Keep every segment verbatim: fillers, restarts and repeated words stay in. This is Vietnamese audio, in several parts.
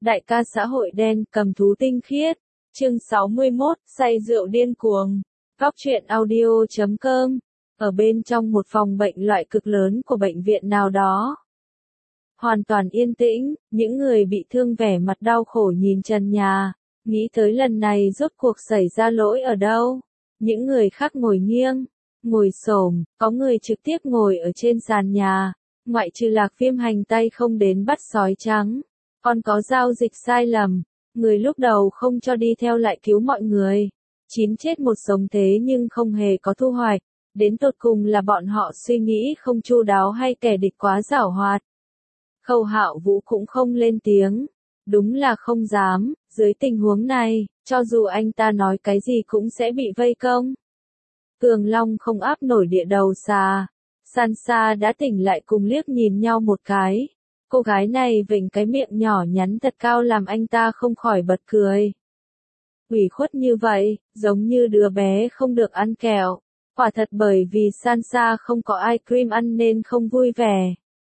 Đại ca xã hội đen cầm thú tinh khiết. Chương sáu mươi mốt, say rượu điên cuồng. Góc truyện audio chấm com. Ở bên trong một phòng bệnh loại cực lớn của bệnh viện nào đó. Hoàn toàn yên tĩnh, những người bị thương vẻ mặt đau khổ nhìn trần nhà, nghĩ tới lần này rốt cuộc xảy ra lỗi ở đâu. Những người khác ngồi nghiêng, ngồi xổm, có người trực tiếp ngồi ở trên sàn nhà, ngoại trừ Lạc Viêm hành tay không đến bắt sói trắng. Còn có giao dịch sai lầm, người lúc đầu không cho đi theo lại cứu mọi người. Chín chết một sống thế nhưng không hề có thu hoạch. Đến tột cùng là bọn họ suy nghĩ không chu đáo hay kẻ địch quá giảo hoạt. Khâu Hạo Vũ cũng không lên tiếng. Đúng là không dám, dưới tình huống này, cho dù anh ta nói cái gì cũng sẽ bị vây công. Cường Long không áp nổi địa đầu xà. Sansa đã tỉnh lại cùng liếc nhìn nhau một cái. Cô gái này vểnh cái miệng nhỏ nhắn thật cao làm anh ta không khỏi bật cười. Ủy khuất như vậy, giống như đứa bé không được ăn kẹo. Quả thật bởi vì Sansa không có ice cream ăn nên không vui vẻ.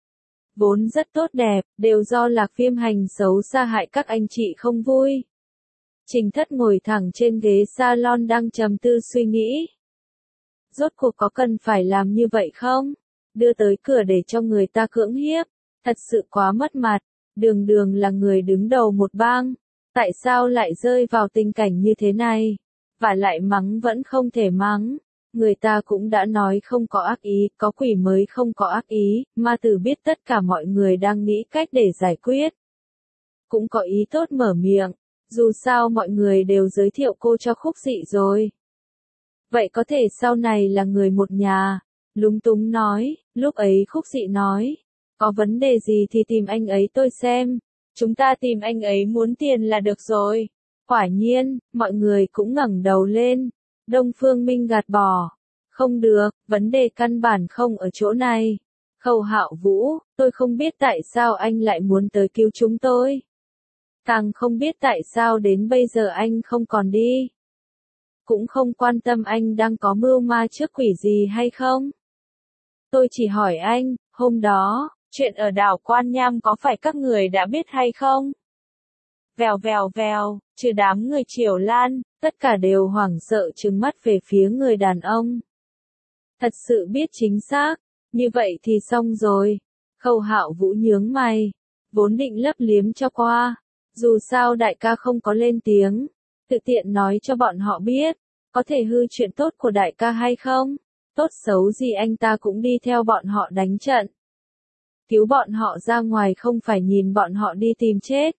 Vốn rất tốt đẹp, đều do Lạc Viêm hành xấu xa hại các anh chị không vui. Trình Thất ngồi thẳng trên ghế salon đang trầm tư suy nghĩ. Rốt cuộc có cần phải làm như vậy không? Đưa tới cửa để cho người ta cưỡng hiếp. Thật sự quá mất mặt, đường đường là người đứng đầu một bang, tại sao lại rơi vào tình cảnh như thế này? Và lại mắng vẫn không thể mắng, người ta cũng đã nói không có ác ý, có quỷ mới không có ác ý, ma tử biết tất cả mọi người đang nghĩ cách để giải quyết. Cũng có ý tốt mở miệng, dù sao mọi người đều giới thiệu cô cho Khúc Dị rồi. Vậy có thể sau này là người một nhà, lúng túng nói, lúc ấy Khúc Dị nói. Có vấn đề gì thì tìm anh ấy tôi xem. Chúng ta tìm anh ấy muốn tiền là được rồi. Quả nhiên, mọi người cũng ngẩng đầu lên. Đông Phương Minh gạt bỏ. Không được, vấn đề căn bản không ở chỗ này. Khâu Hạo Vũ, tôi không biết tại sao anh lại muốn tới cứu chúng tôi. Càng không biết tại sao đến bây giờ anh không còn đi. Cũng không quan tâm anh đang có mưu ma trước quỷ gì hay không. Tôi chỉ hỏi anh, hôm đó, chuyện ở đảo Quan Nham có phải các người đã biết hay không? Vèo vèo vèo, trừ đám người Triều Lan, tất cả đều hoảng sợ trừng mắt về phía người đàn ông. Thật sự biết chính xác, như vậy thì xong rồi. Khâu Hạo Vũ nhướng mày, vốn định lấp liếm cho qua. Dù sao đại ca không có lên tiếng, tự tiện nói cho bọn họ biết, có thể hư chuyện tốt của đại ca hay không? Tốt xấu gì anh ta cũng đi theo bọn họ đánh trận. Cứu bọn họ ra ngoài không phải nhìn bọn họ đi tìm chết.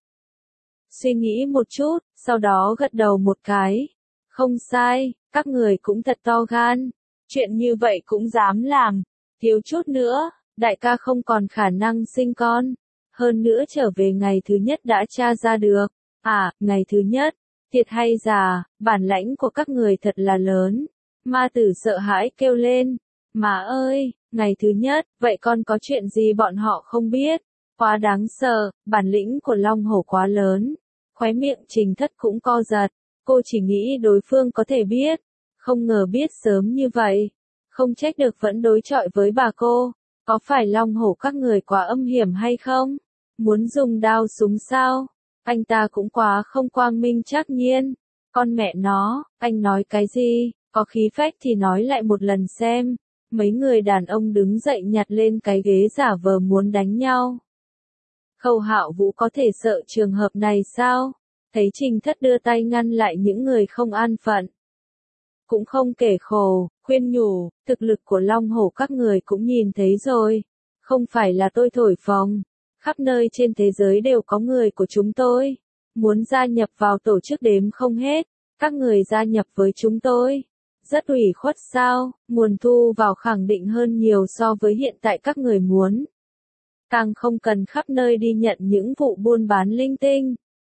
Suy nghĩ một chút, sau đó gật đầu một cái. Không sai, các người cũng thật to gan. Chuyện như vậy cũng dám làm. Thiếu chút nữa, đại ca không còn khả năng sinh con. Hơn nữa trở về ngày thứ nhất đã tra ra được. À, ngày thứ nhất, thiệt hay già, bản lãnh của các người thật là lớn. Ma tử sợ hãi kêu lên. Má ơi, ngày thứ nhất, vậy con có chuyện gì bọn họ không biết? Quá đáng sợ, bản lĩnh của Long Hổ quá lớn. Khóe miệng Trình Thất cũng co giật, cô chỉ nghĩ đối phương có thể biết, không ngờ biết sớm như vậy. Không trách được vẫn đối chọi với bà cô, có phải Long Hổ các người quá âm hiểm hay không? Muốn dùng đao súng sao? Anh ta cũng quá không quang minh trắc nhiên. Con mẹ nó, anh nói cái gì? Có khí phách thì nói lại một lần xem. Mấy người đàn ông đứng dậy nhặt lên cái ghế giả vờ muốn đánh nhau. Khâu Hạo Vũ có thể sợ trường hợp này sao? Thấy Trình Thất đưa tay ngăn lại những người không an phận. Cũng không kể khổ, khuyên nhủ, thực lực của Long Hổ các người cũng nhìn thấy rồi. Không phải là tôi thổi phồng. Khắp nơi trên thế giới đều có người của chúng tôi. Muốn gia nhập vào tổ chức đếm không hết. Các người gia nhập với chúng tôi. Rất ủy khuất sao, nguồn thu vào khẳng định hơn nhiều so với hiện tại các người muốn. Càng không cần khắp nơi đi nhận những vụ buôn bán linh tinh.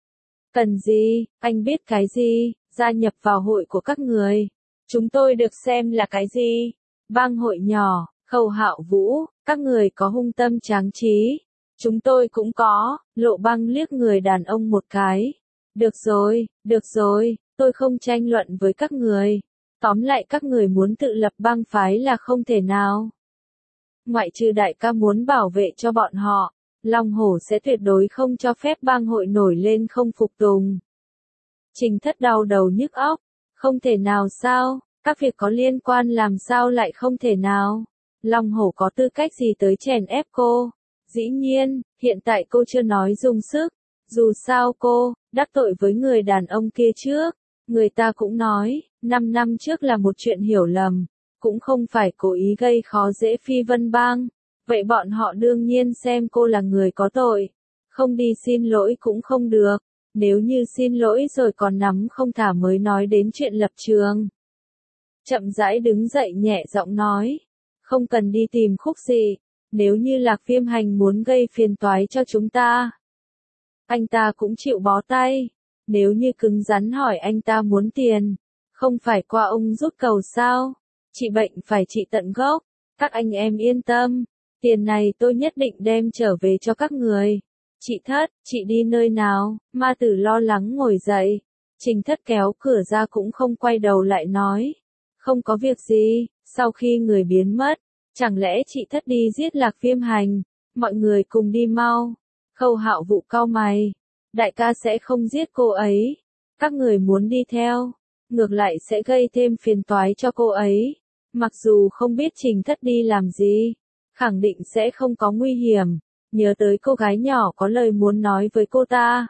Cần gì, anh biết cái gì, gia nhập vào hội của các người. Chúng tôi được xem là cái gì? Bang hội nhỏ, Khâu Hạo Vũ, các người có hung tâm tráng trí. Chúng tôi cũng có, Lộ Băng liếc người đàn ông một cái. Được rồi, được rồi, tôi không tranh luận với các người. Tóm lại các người muốn tự lập bang phái là không thể nào. Ngoại trừ đại ca muốn bảo vệ cho bọn họ, Long Hổ sẽ tuyệt đối không cho phép bang hội nổi lên không phục tùng. Trình Thất đau đầu nhức óc, không thể nào sao, các việc có liên quan làm sao lại không thể nào. Long Hổ có tư cách gì tới chèn ép cô? Dĩ nhiên, hiện tại cô chưa nói dùng sức, dù sao cô, đắc tội với người đàn ông kia trước. Người ta cũng nói, năm năm trước là một chuyện hiểu lầm, cũng không phải cố ý gây khó dễ Phi Vân Bang. Vậy bọn họ đương nhiên xem cô là người có tội. Không đi xin lỗi cũng không được, nếu như xin lỗi rồi còn nắm không thả mới nói đến chuyện lập trường. Chậm rãi đứng dậy nhẹ giọng nói, không cần đi tìm Khúc Dị, nếu như Lạc Viêm Hành muốn gây phiền toái cho chúng ta. Anh ta cũng chịu bó tay, nếu như cứng rắn hỏi anh ta muốn tiền, không phải qua ông rút cầu sao, trị bệnh phải trị tận gốc, các anh em yên tâm, tiền này tôi nhất định đem trở về cho các người. Chị Thất, chị đi nơi nào? Ma Tử lo lắng ngồi dậy, Trình Thất kéo cửa ra cũng không quay đầu lại nói, không có việc gì, sau khi người biến mất, chẳng lẽ chị Thất đi giết Lạc Viêm Hành, mọi người cùng đi mau. Khâu Hạo Vũ cau mày, đại ca sẽ không giết cô ấy, các người muốn đi theo, ngược lại sẽ gây thêm phiền toái cho cô ấy, mặc dù không biết Trình Thất đi làm gì, khẳng định sẽ không có nguy hiểm, nhớ tới cô gái nhỏ có lời muốn nói với cô ta.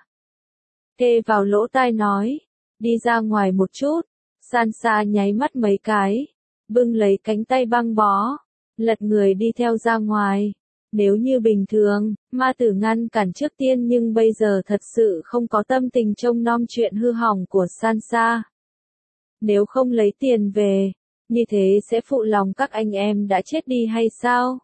Kê vào lỗ tai nói, đi ra ngoài một chút, Sansa nháy mắt mấy cái, bưng lấy cánh tay băng bó, lật người đi theo ra ngoài. Nếu như bình thường, Ma Tử ngăn cản trước tiên nhưng bây giờ thật sự không có tâm tình trông nom chuyện hư hỏng của Sansa. Nếu không lấy tiền về, như thế sẽ phụ lòng các anh em đã chết đi hay sao?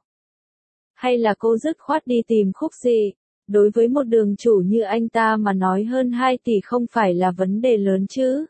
Hay là cô dứt khoát đi tìm Khúc Dị, đối với một đường chủ như anh ta mà nói hơn hai tỷ không phải là vấn đề lớn chứ?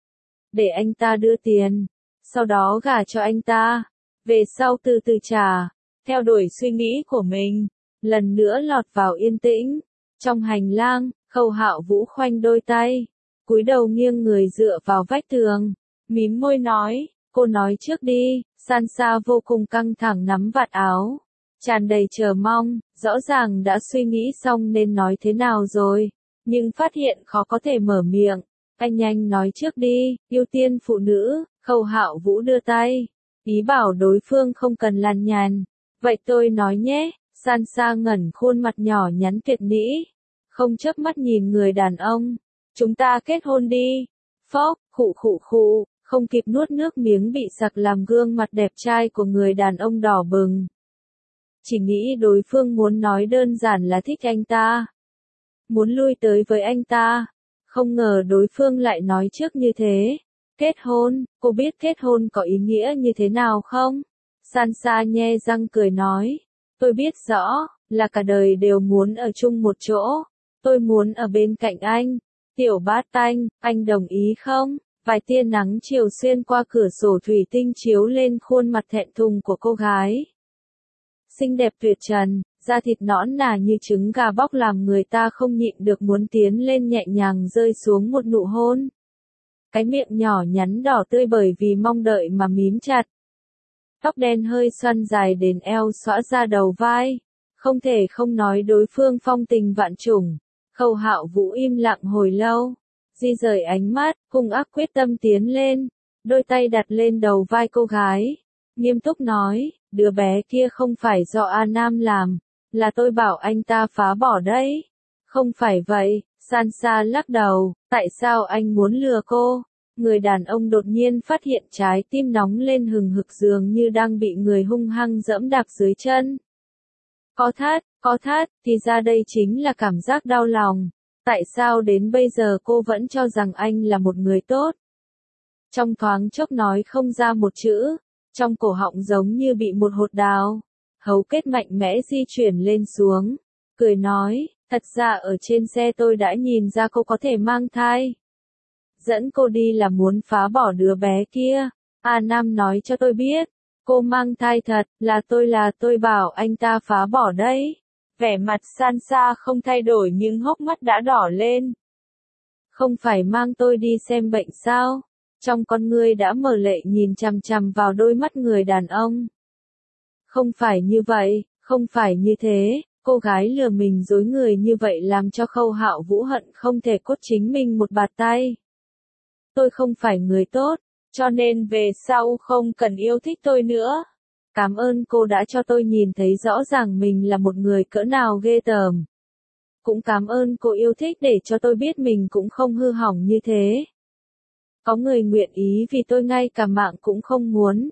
Để anh ta đưa tiền, sau đó gả cho anh ta, về sau từ từ trả. Theo đuổi suy nghĩ của mình, lần nữa lọt vào yên tĩnh. Trong hành lang, Khâu Hạo Vũ khoanh đôi tay, cúi đầu nghiêng người dựa vào vách tường, mím môi nói, cô nói trước đi. Sansa vô cùng căng thẳng nắm vạt áo, tràn đầy chờ mong, rõ ràng đã suy nghĩ xong nên nói thế nào rồi, nhưng phát hiện khó có thể mở miệng. Anh nhanh nói trước đi, ưu tiên phụ nữ. Khâu Hạo Vũ đưa tay, ý bảo đối phương không cần lằng nhằng. Vậy tôi nói nhé, Sansa ngẩn khuôn mặt nhỏ nhắn tuyệt mỹ, không chớp mắt nhìn người đàn ông, chúng ta kết hôn đi. Phốc, khụ khụ khụ, không kịp nuốt nước miếng bị sặc làm gương mặt đẹp trai của người đàn ông đỏ bừng. Chỉ nghĩ đối phương muốn nói đơn giản là thích anh ta, muốn lui tới với anh ta, không ngờ đối phương lại nói trước như thế. Kết hôn, cô biết kết hôn có ý nghĩa như thế nào không? Sansa nhe răng cười nói, tôi biết rõ, là cả đời đều muốn ở chung một chỗ, tôi muốn ở bên cạnh anh. Tiểu Bát Tanh, anh đồng ý không? Vài tia nắng chiều xuyên qua cửa sổ thủy tinh chiếu lên khuôn mặt thẹn thùng của cô gái. Xinh đẹp tuyệt trần, da thịt nõn nà như trứng gà bóc làm người ta không nhịn được muốn tiến lên nhẹ nhàng rơi xuống một nụ hôn. Cái miệng nhỏ nhắn đỏ tươi bởi vì mong đợi mà mím chặt. Tóc đen hơi xoăn dài đến eo xõa ra đầu vai, không thể không nói đối phương phong tình vạn trùng. Khâu Hạo Vũ im lặng hồi lâu, di rời ánh mắt, hung ác quyết tâm tiến lên, đôi tay đặt lên đầu vai cô gái, nghiêm túc nói, đứa bé kia không phải do A Nam làm, là tôi bảo anh ta phá bỏ đấy. Không phải vậy, Sansa lắc đầu, tại sao anh muốn lừa cô? Người đàn ông đột nhiên phát hiện trái tim nóng lên hừng hực dường như đang bị người hung hăng giẫm đạp dưới chân. Có thắt, có thắt, thì ra đây chính là cảm giác đau lòng. Tại sao đến bây giờ cô vẫn cho rằng anh là một người tốt? Trong thoáng chốc nói không ra một chữ, trong cổ họng giống như bị một hột đào, hấu kết mạnh mẽ di chuyển lên xuống, cười nói, thật ra ở trên xe tôi đã nhìn ra cô có thể mang thai. Dẫn cô đi là muốn phá bỏ đứa bé kia. A Nam nói cho tôi biết, cô mang thai thật, là tôi là tôi bảo anh ta phá bỏ đấy. Vẻ mặt Sansa không thay đổi nhưng hốc mắt đã đỏ lên. Không phải mang tôi đi xem bệnh sao? Trong con ngươi đã mở lệ nhìn chằm chằm vào đôi mắt người đàn ông. Không phải như vậy, không phải như thế, Cô gái lừa mình dối người như vậy làm cho Khâu Hạo Vũ hận không thể cốt chính mình một bạt tay. Tôi không phải người tốt, cho nên về sau không cần yêu thích tôi nữa. Cảm ơn cô đã cho tôi nhìn thấy rõ ràng mình là một người cỡ nào ghê tởm. Cũng cảm ơn cô yêu thích để cho tôi biết mình cũng không hư hỏng như thế. Có người nguyện ý vì tôi ngay cả mạng cũng không muốn.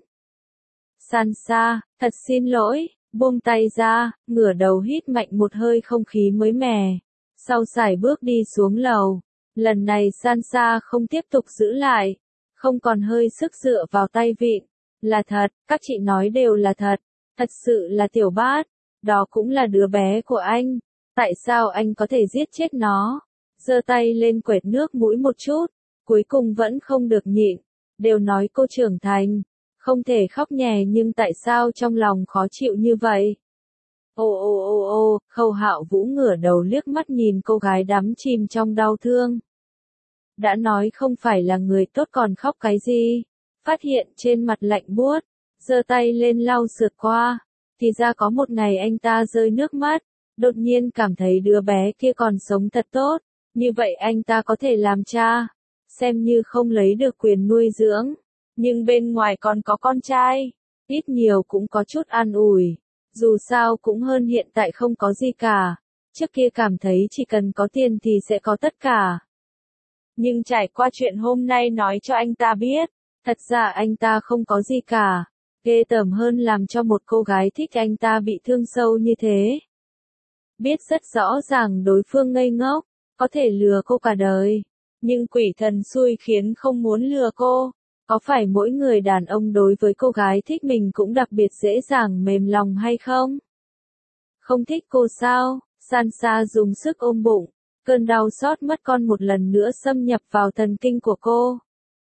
Sansa, thật xin lỗi, buông tay ra, ngửa đầu hít mạnh một hơi không khí mới mẻ. Sau sải bước đi xuống lầu. Lần này Sansa không tiếp tục giữ lại. Không còn hơi sức dựa vào tay vịn. Là thật, các chị nói đều là thật. Thật sự là Tiểu Bát. Đó cũng là đứa bé của anh. Tại sao anh có thể giết chết nó? Giơ tay lên quệt nước mũi một chút. Cuối cùng vẫn không được nhịn. Đều nói cô trưởng thành. Không thể khóc nhè nhưng tại sao trong lòng khó chịu như vậy? Ô ô ô ô, Khâu Hạo Vũ ngửa đầu liếc mắt nhìn cô gái đắm chìm trong đau thương. Đã nói không phải là người tốt còn khóc cái gì? Phát hiện trên mặt lạnh buốt, giơ tay lên lau sượt qua. Thì ra có một ngày anh ta rơi nước mắt, đột nhiên cảm thấy đứa bé kia còn sống thật tốt. Như vậy anh ta có thể làm cha, xem như không lấy được quyền nuôi dưỡng. Nhưng bên ngoài còn có con trai, ít nhiều cũng có chút an ủi. Dù sao cũng hơn hiện tại không có gì cả. Trước kia cảm thấy chỉ cần có tiền thì sẽ có tất cả. Nhưng trải qua chuyện hôm nay nói cho anh ta biết, thật ra anh ta không có gì cả. Ghê tởm hơn làm cho một cô gái thích anh ta bị thương sâu như thế. Biết rất rõ ràng đối phương ngây ngốc, có thể lừa cô cả đời. Nhưng quỷ thần xui khiến không muốn lừa cô. Có phải mỗi người đàn ông đối với cô gái thích mình cũng đặc biệt dễ dàng mềm lòng hay không? Không thích cô sao? Sansa dùng sức ôm bụng. Cơn đau xót mất con một lần nữa xâm nhập vào thần kinh của cô.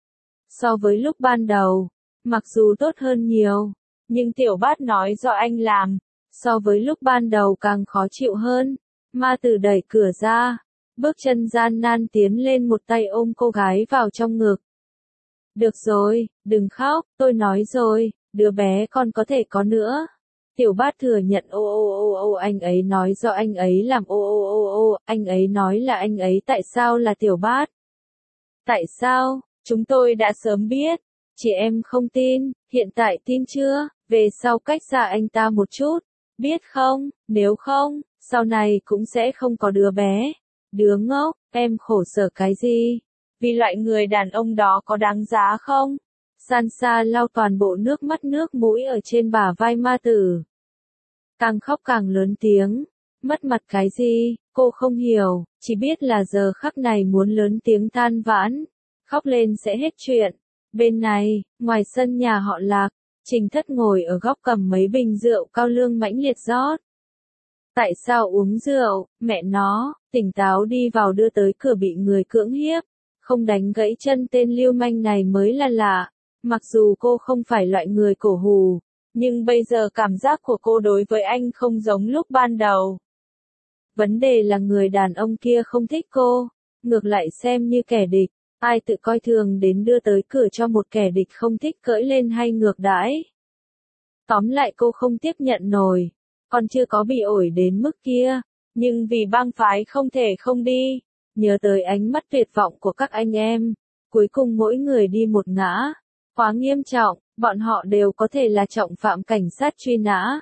So với lúc ban đầu, mặc dù tốt hơn nhiều, nhưng Tiểu Bát nói do anh làm, so với lúc ban đầu càng khó chịu hơn. Ma Tử đẩy cửa ra, bước chân gian nan tiến lên một tay ôm cô gái vào trong ngực. Được rồi, đừng khóc, tôi nói rồi, đứa bé con có thể có nữa. Tiểu Bát thừa nhận ô ô ô ô anh ấy nói do anh ấy làm ô ô ô ô, anh ấy nói là anh ấy tại sao là Tiểu Bát? Tại sao? Chúng tôi đã sớm biết. Chị em không tin, hiện tại tin chưa? Về sau cách xa anh ta một chút. Biết không, nếu không, sau này cũng sẽ không có đứa bé. Đứa ngốc, em khổ sở cái gì? Vì loại người đàn ông đó có đáng giá không? Sansa lau toàn bộ nước mắt nước mũi ở trên bả vai Ma Tử. Càng khóc càng lớn tiếng. Mất mặt cái gì? Cô không hiểu, chỉ biết là giờ khắc này muốn lớn tiếng than vãn. Khóc lên sẽ hết chuyện. Bên này, ngoài sân nhà họ Lạc, Trình Thất ngồi ở góc cầm mấy bình rượu cao lương mãnh liệt rót. Tại sao uống rượu, mẹ nó, tỉnh táo đi vào đưa tới cửa bị người cưỡng hiếp. Không đánh gãy chân tên lưu manh này mới là lạ. Mặc dù cô không phải loại người cổ hù, nhưng bây giờ cảm giác của cô đối với anh không giống lúc ban đầu. Vấn đề là người đàn ông kia không thích cô, ngược lại xem như kẻ địch. Ai tự coi thường đến đưa tới cửa cho một kẻ địch không thích cưỡi lên hay ngược đãi. Tóm lại cô không tiếp nhận nổi, còn chưa có bị ổi đến mức kia, nhưng vì bang phái không thể không đi. Nhớ tới ánh mắt tuyệt vọng của các anh em, cuối cùng mỗi người đi một ngã, quá nghiêm trọng, bọn họ đều có thể là trọng phạm cảnh sát truy nã.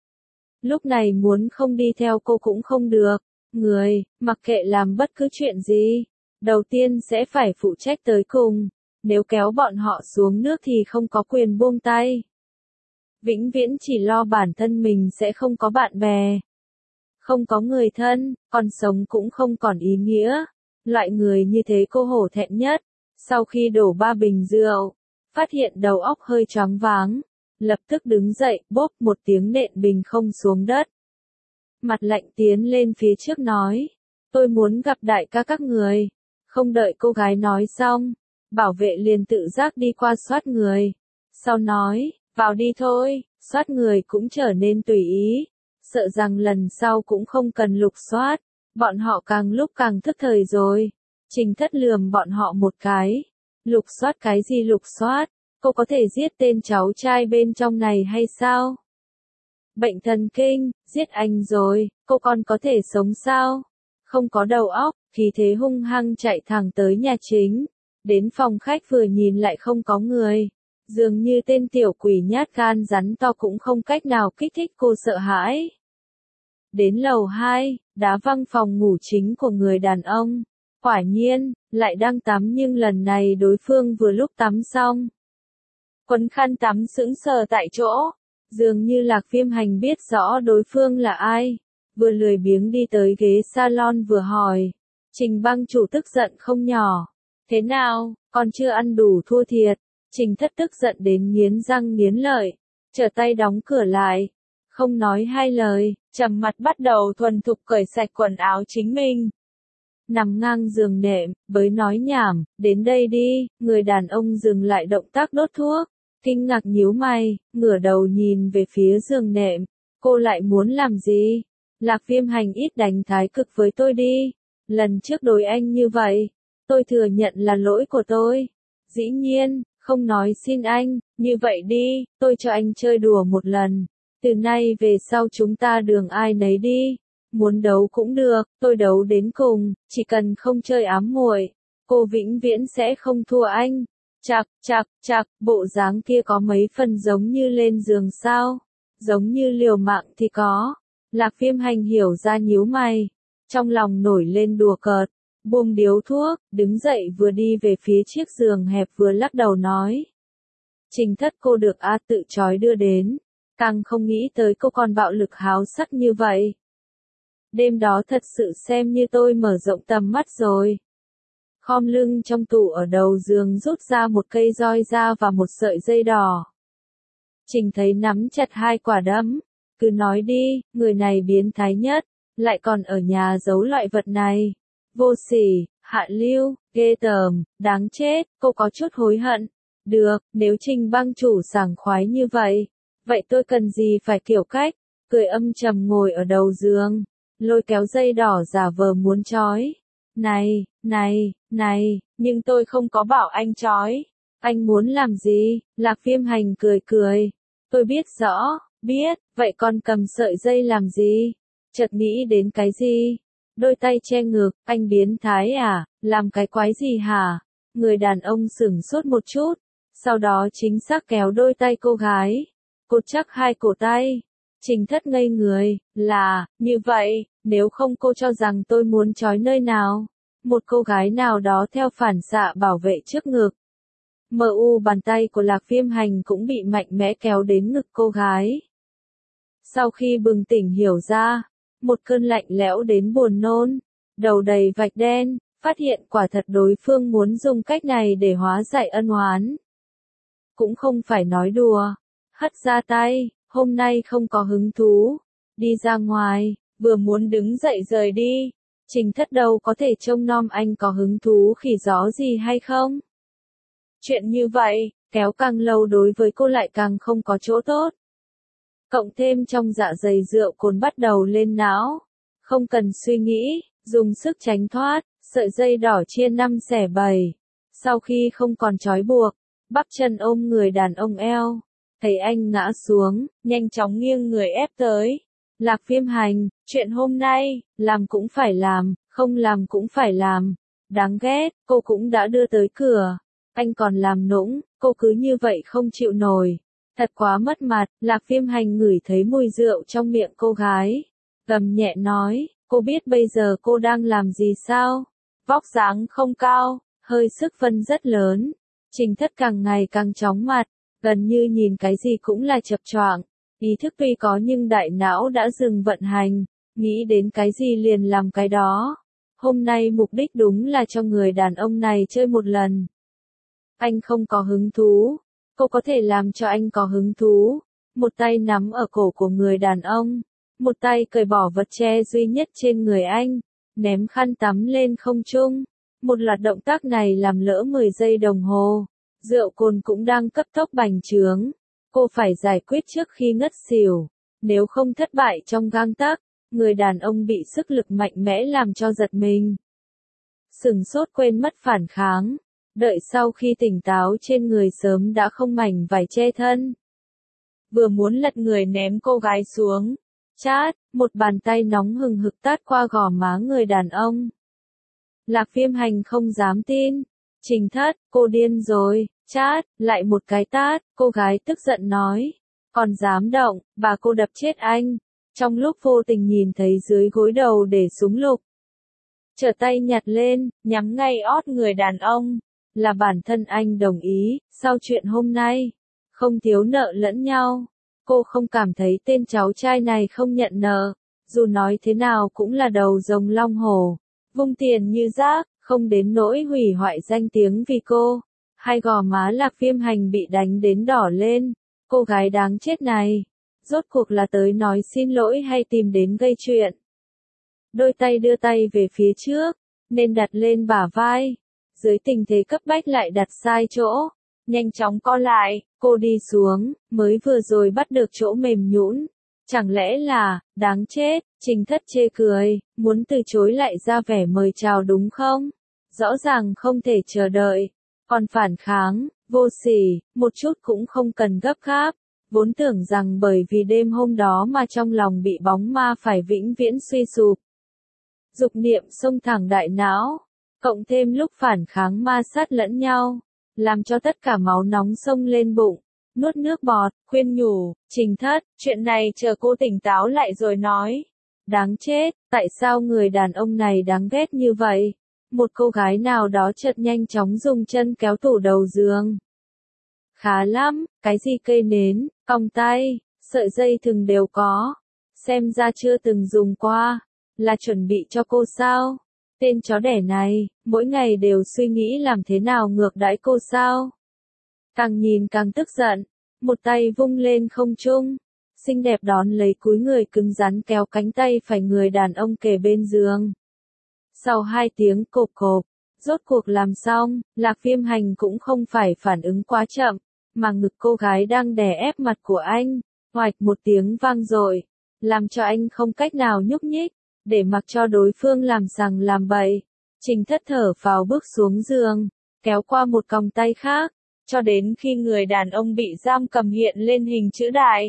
Lúc này muốn không đi theo cô cũng không được, người, mặc kệ làm bất cứ chuyện gì, đầu tiên sẽ phải phụ trách tới cùng, nếu kéo bọn họ xuống nước thì không có quyền buông tay. Vĩnh viễn chỉ lo bản thân mình sẽ không có bạn bè. Không có người thân, còn sống cũng không còn ý nghĩa. Loại người như thế cô hổ thẹn nhất. Sau khi đổ ba bình rượu, phát hiện đầu óc hơi choáng váng, lập tức đứng dậy, bốp một tiếng nện bình không xuống đất. Mặt lạnh tiến lên phía trước nói, tôi muốn gặp đại ca các người. Không đợi cô gái nói xong, bảo vệ liền tự giác đi qua soát người. Sau nói, vào đi thôi, soát người cũng trở nên tùy ý. Sợ rằng lần sau cũng không cần lục soát, bọn họ càng lúc càng thức thời rồi. Trình Thất lườm bọn họ một cái. Lục soát cái gì lục soát, cô có thể giết tên cháu trai bên trong này hay sao? Bệnh thần kinh, giết anh rồi, cô còn có thể sống sao? Không có đầu óc, khí thế hung hăng chạy thẳng tới nhà chính. Đến phòng khách vừa nhìn lại không có người. Dường như tên tiểu quỷ nhát gan rắn to cũng không cách nào kích thích cô sợ hãi. Đến lầu hai, đá văng phòng ngủ chính của người đàn ông. Quả nhiên, lại đang tắm nhưng lần này đối phương vừa lúc tắm xong. Quấn khăn tắm sững sờ tại chỗ. Dường như Lạc Viêm Hành biết rõ đối phương là ai. Vừa lười biếng đi tới ghế salon vừa hỏi. Trình Băng Chủ tức giận không nhỏ. Thế nào, còn chưa ăn đủ thua thiệt. Trình Thất tức giận đến nghiến răng nghiến lợi. Trở tay đóng cửa lại. Không nói hai lời, trầm mặt bắt đầu thuần thục cởi sạch quần áo chính mình. Nằm ngang giường nệm, bới nói nhảm, đến đây đi, người đàn ông dừng lại động tác đốt thuốc. Kinh ngạc nhíu mày, ngửa đầu nhìn về phía giường nệm. Cô lại muốn làm gì? Lạc Viêm Hành ít đánh thái cực với tôi đi. Lần trước đối anh như vậy, tôi thừa nhận là lỗi của tôi. Dĩ nhiên, không nói xin anh, như vậy đi, tôi cho anh chơi đùa một lần. Từ nay về sau chúng ta đường ai nấy đi. Muốn đấu cũng được, tôi đấu đến cùng, chỉ cần không chơi ám muội, cô vĩnh viễn sẽ không thua anh. Chạc, chạc, chạc, bộ dáng kia có mấy phần giống như lên giường sao? Giống như liều mạng thì có. Lạc Viêm Hành hiểu ra nhíu mày. Trong lòng nổi lên đùa cợt. Buông điếu thuốc, đứng dậy vừa đi về phía chiếc giường hẹp vừa lắc đầu nói. Trình Thất cô được A tự trói đưa đến. Càng không nghĩ tới cô còn bạo lực háo sắc như vậy. Đêm đó thật sự xem như tôi mở rộng tầm mắt rồi. Khom lưng trong tủ ở đầu giường rút ra một cây roi da và một sợi dây đỏ. Trình thấy nắm chặt hai quả đấm. Cứ nói đi, người này biến thái nhất, lại còn ở nhà giấu loại vật này. Vô sỉ, hạ lưu, ghê tởm, đáng chết, cô có chút hối hận. Được, nếu Trình Băng Chủ sảng khoái như vậy, vậy tôi cần gì phải kiểu cách, cười âm trầm ngồi ở đầu giường, lôi kéo dây đỏ giả vờ muốn trói. Này, này, này, nhưng tôi không có bảo anh trói. Anh muốn làm gì? Lạc Viêm Hành cười cười. Tôi biết rõ, biết, vậy con cầm sợi dây làm gì? Chợt nghĩ đến cái gì? Đôi tay che ngực, anh biến thái à, làm cái quái gì hả? Người đàn ông sửng sốt một chút, sau đó chính xác kéo đôi tay cô gái, cột chắc hai cổ tay. Trình Thất ngây người, là, như vậy, nếu không cô cho rằng tôi muốn trói nơi nào? Một cô gái nào đó theo phản xạ bảo vệ trước ngực. Mờ u bàn tay của Lạc Viêm Hành cũng bị mạnh mẽ kéo đến ngực cô gái. Sau khi bừng tỉnh hiểu ra, một cơn lạnh lẽo đến buồn nôn, đầu đầy vạch đen, phát hiện quả thật đối phương muốn dùng cách này để hóa giải ân oán. Cũng không phải nói đùa, hất ra tay, hôm nay không có hứng thú, đi ra ngoài, vừa muốn đứng dậy rời đi. Trình Thất đâu có thể trông nom anh có hứng thú khỉ gió gì hay không? Chuyện như vậy, kéo càng lâu đối với cô lại càng không có chỗ tốt. Cộng thêm trong dạ dày rượu cồn bắt đầu lên não. Không cần suy nghĩ, dùng sức tránh thoát, sợi dây đỏ chia năm xẻ bảy. Sau khi không còn trói buộc, bắp chân ôm người đàn ông eo. Thấy anh ngã xuống, nhanh chóng nghiêng người ép tới. Lạc Viêm Hành, chuyện hôm nay, làm cũng phải làm, không làm cũng phải làm. Đáng ghét, cô cũng đã đưa tới cửa. Anh còn làm nũng, cô cứ như vậy không chịu nổi. Thật quá mất mặt, Lạc Viêm Hành ngửi thấy mùi rượu trong miệng cô gái. Gầm nhẹ nói, cô biết bây giờ cô đang làm gì sao? Vóc dáng không cao, hơi sức phân rất lớn. Trình Thất càng ngày càng chóng mặt, gần như nhìn cái gì cũng là chập choạng. Ý thức tuy có nhưng đại não đã dừng vận hành, nghĩ đến cái gì liền làm cái đó. Hôm nay mục đích đúng là cho người đàn ông này chơi một lần. Anh không có hứng thú, cô có thể làm cho anh có hứng thú. Một tay nắm ở cổ của người đàn ông, một tay cởi bỏ vật che duy nhất trên người anh, ném khăn tắm lên không trung. Một loạt động tác này làm lỡ mười giây đồng hồ. Rượu cồn cũng đang cấp tốc bành trướng. Cô phải giải quyết trước khi ngất xỉu. Nếu không thất bại trong gang tắc, người đàn ông bị sức lực mạnh mẽ làm cho giật mình. Sửng sốt quên mất phản kháng. Đợi sau khi tỉnh táo trên người sớm đã không mảnh vải che thân. vừa muốn lật người ném cô gái xuống. Chát, một bàn tay nóng hừng hực tát qua gò má người đàn ông. Lạc Viêm Hành không dám tin. Trình Thất, cô điên rồi. Chát, lại một cái tát, cô gái tức giận nói. Còn dám động, bà cô đập chết anh. Trong lúc vô tình nhìn thấy dưới gối đầu để súng lục. Trở tay nhặt lên, nhắm ngay ót người đàn ông. Là bản thân anh đồng ý, sau chuyện hôm nay. Không thiếu nợ lẫn nhau. Cô không cảm thấy tên cháu trai này không nhận nợ. Dù nói thế nào cũng là đầu rồng long hổ. Vung tiền như rác, không đến nỗi hủy hoại danh tiếng vì cô. Hai gò má Lạc Viêm Hành bị đánh đến đỏ lên. Cô gái đáng chết này. Rốt cuộc là tới nói xin lỗi hay tìm đến gây chuyện. Đôi tay đưa tay về phía trước, nên đặt lên bả vai. Dưới tình thế cấp bách lại đặt sai chỗ. Nhanh chóng co lại, cô đi xuống, mới vừa rồi bắt được chỗ mềm nhũn. Chẳng lẽ là, đáng chết, Trình Thất chê cười, muốn từ chối lại ra vẻ mời chào đúng không? Rõ ràng không thể chờ đợi. Còn phản kháng, vô sỉ, một chút cũng không cần gấp gáp. Vốn tưởng rằng bởi vì đêm hôm đó mà trong lòng bị bóng ma phải vĩnh viễn suy sụp. Dục niệm xông thẳng đại não, cộng thêm lúc phản kháng ma sát lẫn nhau, làm cho tất cả máu nóng xông lên bụng, nuốt nước bọt, khuyên nhủ, Trình Thất, chuyện này chờ cô tỉnh táo lại rồi nói. Đáng chết, tại sao người đàn ông này đáng ghét như vậy? Một cô gái nào đó chợt nhanh chóng dùng chân kéo tủ đầu giường. Khá lắm, cái gì cây nến, còng tay, sợi dây thừng đều có. Xem ra chưa từng dùng qua, là chuẩn bị cho cô sao? Tên chó đẻ này, mỗi ngày đều suy nghĩ làm thế nào ngược đãi cô sao? Càng nhìn càng tức giận, một tay vung lên không trung, xinh đẹp đón lấy cúi người cứng rắn kéo cánh tay phải người đàn ông kề bên giường. Sau hai tiếng cộp cộp, rốt cuộc làm xong, Lạc Viêm Hành cũng không phải phản ứng quá chậm, mà ngực cô gái đang đè ép mặt của anh, oạch một tiếng vang dội, làm cho anh không cách nào nhúc nhích, để mặc cho đối phương làm sằng làm bậy. Trình Thất thở phào bước xuống giường, kéo qua một còng tay khác, cho đến khi người đàn ông bị giam cầm hiện lên hình chữ đại.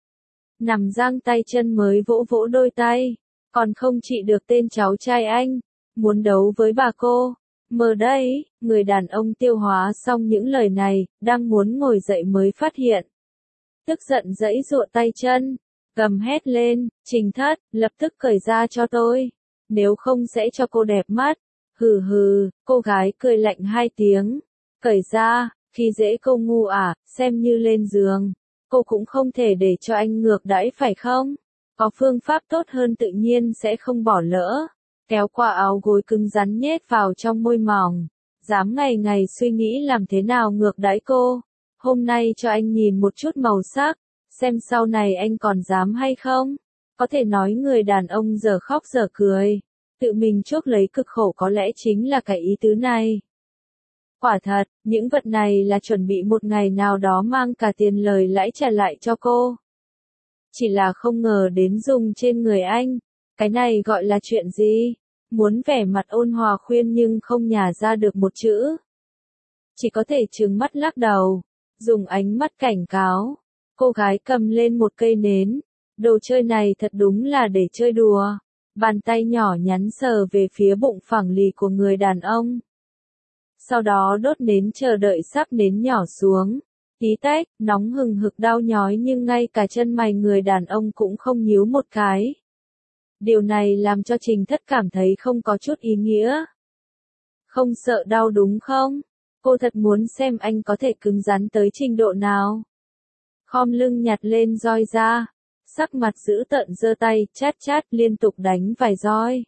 Nằm giang tay chân mới vỗ vỗ đôi tay, còn không trị được tên cháu trai anh, muốn đấu với bà cô. Mơ đấy, người đàn ông tiêu hóa xong những lời này, đang muốn ngồi dậy mới phát hiện. Tức giận giãy giụa tay chân, gầm hét lên, Trình Thất, lập tức cởi ra cho tôi, nếu không sẽ cho cô đẹp mắt. Hừ hừ, cô gái cười lạnh hai tiếng, cởi ra, khi dễ cô ngu à, xem như lên giường. Cô cũng không thể để cho anh ngược đãi phải không? Có phương pháp tốt hơn tự nhiên sẽ không bỏ lỡ. Kéo qua áo gối cứng rắn nhét vào trong môi mỏng. Dám ngày ngày suy nghĩ làm thế nào ngược đãi cô. Hôm nay cho anh nhìn một chút màu sắc, xem sau này anh còn dám hay không. Có thể nói người đàn ông giờ khóc giờ cười. Tự mình chuốc lấy cực khổ có lẽ chính là cái ý tứ này. Quả thật, những vật này là chuẩn bị một ngày nào đó mang cả tiền lời lãi trả lại cho cô. Chỉ là không ngờ đến dùng trên người anh. Cái này gọi là chuyện gì? Muốn vẻ mặt ôn hòa khuyên nhưng không nhả ra được một chữ. Chỉ có thể trừng mắt lắc đầu, dùng ánh mắt cảnh cáo. Cô gái cầm lên một cây nến. Đồ chơi này thật đúng là để chơi đùa. Bàn tay nhỏ nhắn sờ về phía bụng phẳng lì của người đàn ông. Sau đó đốt nến chờ đợi sắp nến nhỏ xuống. Tí tách, nóng hừng hực đau nhói nhưng ngay cả chân mày người đàn ông cũng không nhíu một cái. Điều này làm cho Trình Thất cảm thấy không có chút ý nghĩa. Không sợ đau đúng không? Cô thật muốn xem anh có thể cứng rắn tới trình độ nào. Khom lưng nhặt lên roi ra. Sắc mặt dữ tợn giơ tay, chát chát liên tục đánh vài roi.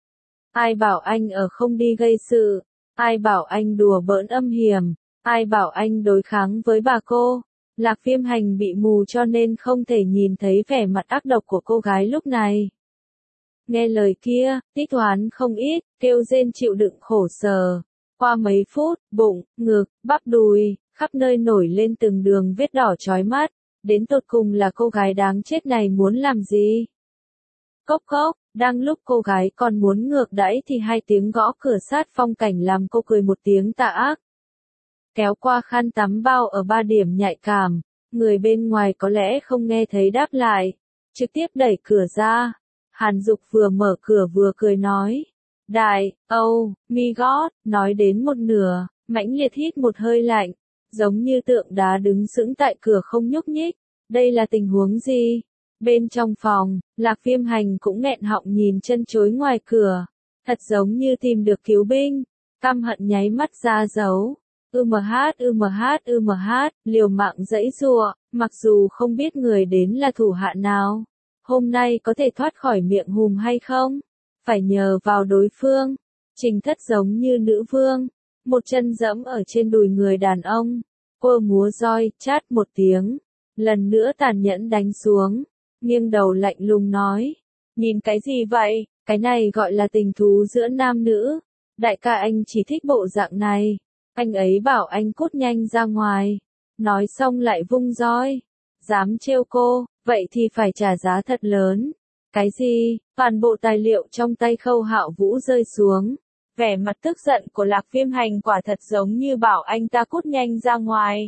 Ai bảo anh ở không đi gây sự? Ai bảo anh đùa bỡn âm hiểm? Ai bảo anh đối kháng với bà cô? Lạc Viêm Hành bị mù cho nên không thể nhìn thấy vẻ mặt ác độc của cô gái lúc này. Nghe lời kia, Tích Hoán không ít, kêu rên chịu đựng khổ sở. Qua mấy phút, bụng, ngực, bắp đùi, khắp nơi nổi lên từng đường vết đỏ chói mắt. Đến tột cùng là cô gái đáng chết này muốn làm gì? Cốc cốc, đang lúc cô gái còn muốn ngược đãi thì hai tiếng gõ cửa sát phong cảnh làm cô cười một tiếng tà ác. Kéo qua khăn tắm bao ở ba điểm nhạy cảm, Người bên ngoài có lẽ không nghe thấy đáp lại, trực tiếp đẩy cửa ra. Hàn Dục vừa mở cửa vừa cười nói. Đại, oh, my god, nói đến một nửa, mãnh liệt hít một hơi lạnh, giống như tượng đá đứng sững tại cửa không nhúc nhích. Đây là tình huống gì? Bên trong phòng, Lạc Viêm Hành cũng nghẹn họng nhìn chân chối ngoài cửa, thật giống như tìm được cứu binh, căm hận nháy mắt ra dấu. Ừm hát ừm hát ừm hát, liều mạng giãy giụa, mặc dù không biết người đến là thủ hạ nào, hôm nay có thể thoát khỏi miệng hùm hay không, phải nhờ vào đối phương. Trình Thất giống như nữ vương, một chân giẫm ở trên đùi người đàn ông, quơ múa roi, chát một tiếng, lần nữa tàn nhẫn đánh xuống, nghiêng đầu lạnh lùng nói, nhìn cái gì vậy, cái này gọi là tình thú giữa nam nữ, đại ca anh chỉ thích bộ dạng này, anh ấy bảo anh cút nhanh ra ngoài, nói xong lại vung roi, dám trêu cô, vậy thì phải trả giá thật lớn. Cái gì? Toàn bộ tài liệu trong tay Khâu Hạo Vũ rơi xuống. Vẻ mặt tức giận của Lạc Viêm Hành quả thật giống như bảo anh ta cút nhanh ra ngoài.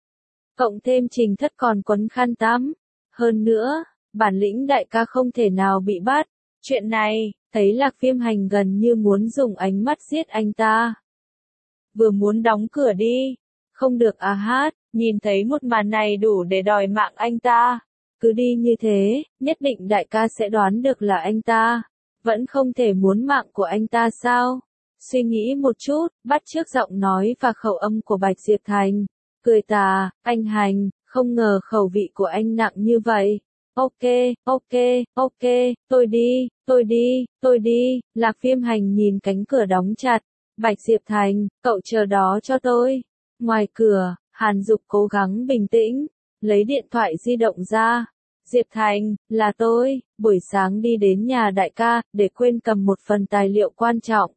Cộng thêm Trình Thất còn quấn khăn tắm. Hơn nữa, bản lĩnh đại ca không thể nào bị bắt. Chuyện này, thấy Lạc Viêm Hành gần như muốn dùng ánh mắt giết anh ta. Vừa muốn đóng cửa đi. Không được à hát, nhìn thấy một màn này đủ để đòi mạng anh ta. Cứ đi như thế, nhất định đại ca sẽ đoán được là anh ta. Vẫn không thể muốn mạng của anh ta sao? Suy nghĩ một chút, bắt chước giọng nói và khẩu âm của Bạch Diệp Thành. Cười tà, anh Hành, không ngờ khẩu vị của anh nặng như vậy. Ok, ok, ok, tôi đi, tôi đi, tôi đi. Lạc Viêm Hành nhìn cánh cửa đóng chặt. Bạch Diệp Thành, cậu chờ đó cho tôi. Ngoài cửa, Hàn Dục cố gắng bình tĩnh, lấy điện thoại di động ra. Diệp Thành, là tôi, buổi sáng đi đến nhà đại ca, để quên cầm một phần tài liệu quan trọng.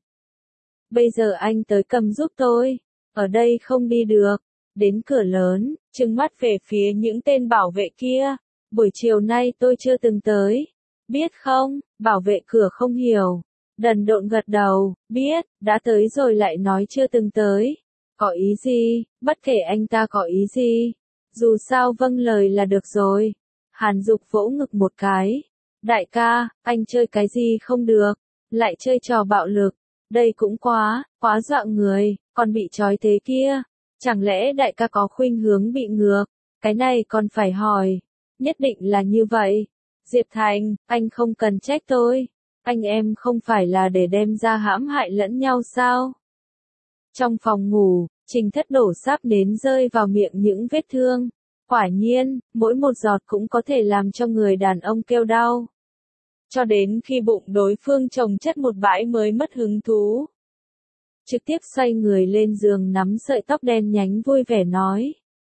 Bây giờ anh tới cầm giúp tôi, ở đây không đi được. Đến cửa lớn, trừng mắt về phía những tên bảo vệ kia. Buổi chiều nay tôi chưa từng tới. Biết không, bảo vệ cửa không hiểu. Đần độn gật đầu, biết, đã tới rồi lại nói chưa từng tới. Có ý gì, bất kể anh ta có ý gì. Dù sao vâng lời là được rồi. Hàn Dục vỗ ngực một cái. Đại ca, anh chơi cái gì không được, lại chơi trò bạo lực. Đây cũng quá, quá dọa người, còn bị trói thế kia. Chẳng lẽ đại ca có khuynh hướng bị ngược? Cái này còn phải hỏi. Nhất định là như vậy. Diệp Thành, anh không cần trách tôi. Anh em không phải là để đem ra hãm hại lẫn nhau sao? Trong phòng ngủ, Trình Thất đổ sáp nến rơi vào miệng những vết thương. Quả nhiên, mỗi một giọt cũng có thể làm cho người đàn ông kêu đau. Cho đến khi bụng đối phương chồng chất một bãi mới mất hứng thú. Trực tiếp xoay người lên giường nắm sợi tóc đen nhánh vui vẻ nói.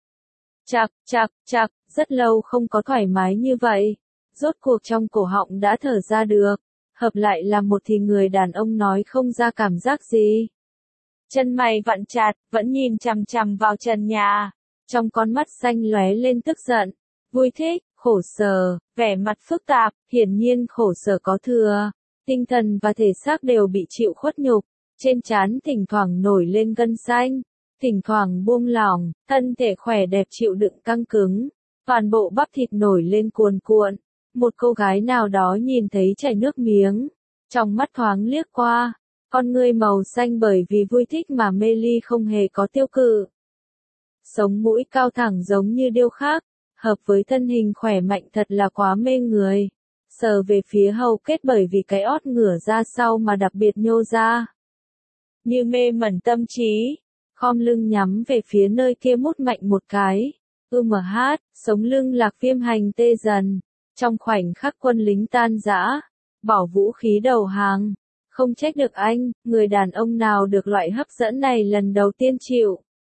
Chạc, chạc, chạc, rất lâu không có thoải mái như vậy. Rốt cuộc trong cổ họng đã thở ra được. Hợp lại là một thì người đàn ông nói không ra cảm giác gì. Chân mày vặn chặt, vẫn nhìn chằm chằm vào trần nhà. Trong con mắt xanh lóe lên tức giận, vui thích, khổ sở, vẻ mặt phức tạp, hiển nhiên khổ sở có thừa. Tinh thần và thể xác đều bị chịu khuất nhục, trên trán thỉnh thoảng nổi lên gân xanh, thỉnh thoảng buông lỏng, thân thể khỏe đẹp chịu đựng căng cứng, toàn bộ bắp thịt nổi lên cuồn cuộn. Một cô gái nào đó nhìn thấy chảy nước miếng, trong mắt thoáng liếc qua, con ngươi màu xanh bởi vì vui thích mà mê ly không hề có tiêu cự. Sống mũi cao thẳng giống như điêu khắc, hợp với thân hình khỏe mạnh thật là quá mê người. Sờ về phía hầu kết bởi vì cái ót ngửa ra sau mà đặc biệt nhô ra. Như mê mẩn tâm trí, khom lưng nhắm về phía nơi kia mút mạnh một cái. Ưm hát, sống lưng Lạc Viêm Hành tê dần. Trong khoảnh khắc quân lính tan rã, bỏ vũ khí đầu hàng. Không trách được anh, người đàn ông nào được loại hấp dẫn này lần đầu tiên chịu.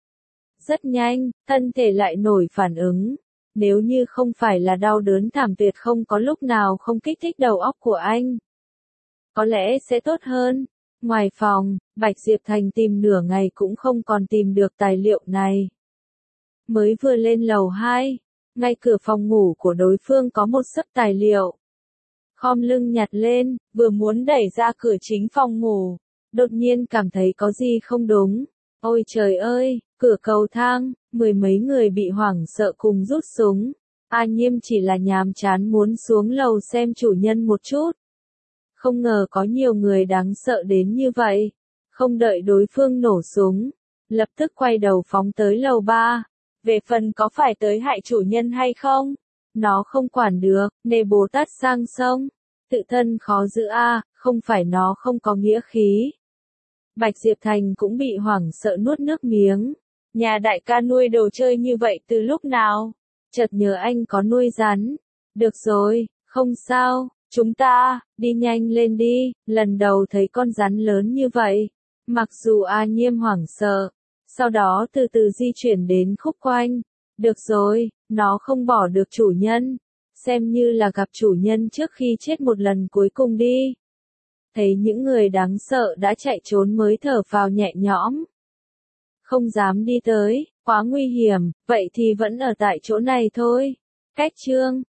Rất nhanh, thân thể lại nổi phản ứng. Nếu như không phải là đau đớn thảm tuyệt không có lúc nào không kích thích đầu óc của anh. Có lẽ sẽ tốt hơn. Ngoài phòng, Bạch Diệp Thành tìm nửa ngày cũng không còn tìm được tài liệu này. Mới vừa lên lầu hai, ngay cửa phòng ngủ của đối phương có một xấp tài liệu. Khom lưng nhặt lên, vừa muốn đẩy ra cửa chính phòng ngủ. Đột nhiên cảm thấy có gì không đúng. Ôi trời ơi, Cửa cầu thang, mười mấy người bị hoảng sợ cùng rút súng. A Nhiêm chỉ là nhàm chán muốn xuống lầu xem chủ nhân một chút. Không ngờ có nhiều người đáng sợ đến như vậy. Không đợi đối phương nổ súng, lập tức quay đầu phóng tới lầu ba. Về phần có phải tới hại chủ nhân hay không, nó không quản được, nề Bồ Tát sang sông. Tự thân khó giữ a, không phải nó không có nghĩa khí. Bạch Diệp Thành cũng bị hoảng sợ nuốt nước miếng. Nhà đại ca nuôi đồ chơi như vậy từ lúc nào? Chợt nhớ anh có nuôi rắn. Được rồi, không sao, chúng ta, đi nhanh lên đi, lần đầu thấy con rắn lớn như vậy. Mặc dù A Nhiêm hoảng sợ, sau đó từ từ di chuyển đến khúc quanh. Được rồi, nó không bỏ được chủ nhân. Xem như là gặp chủ nhân trước khi chết một lần cuối cùng đi. Thấy những người đáng sợ đã chạy trốn mới thở phào nhẹ nhõm. Không dám đi tới, quá nguy hiểm, vậy thì vẫn ở tại chỗ này thôi. Cách chương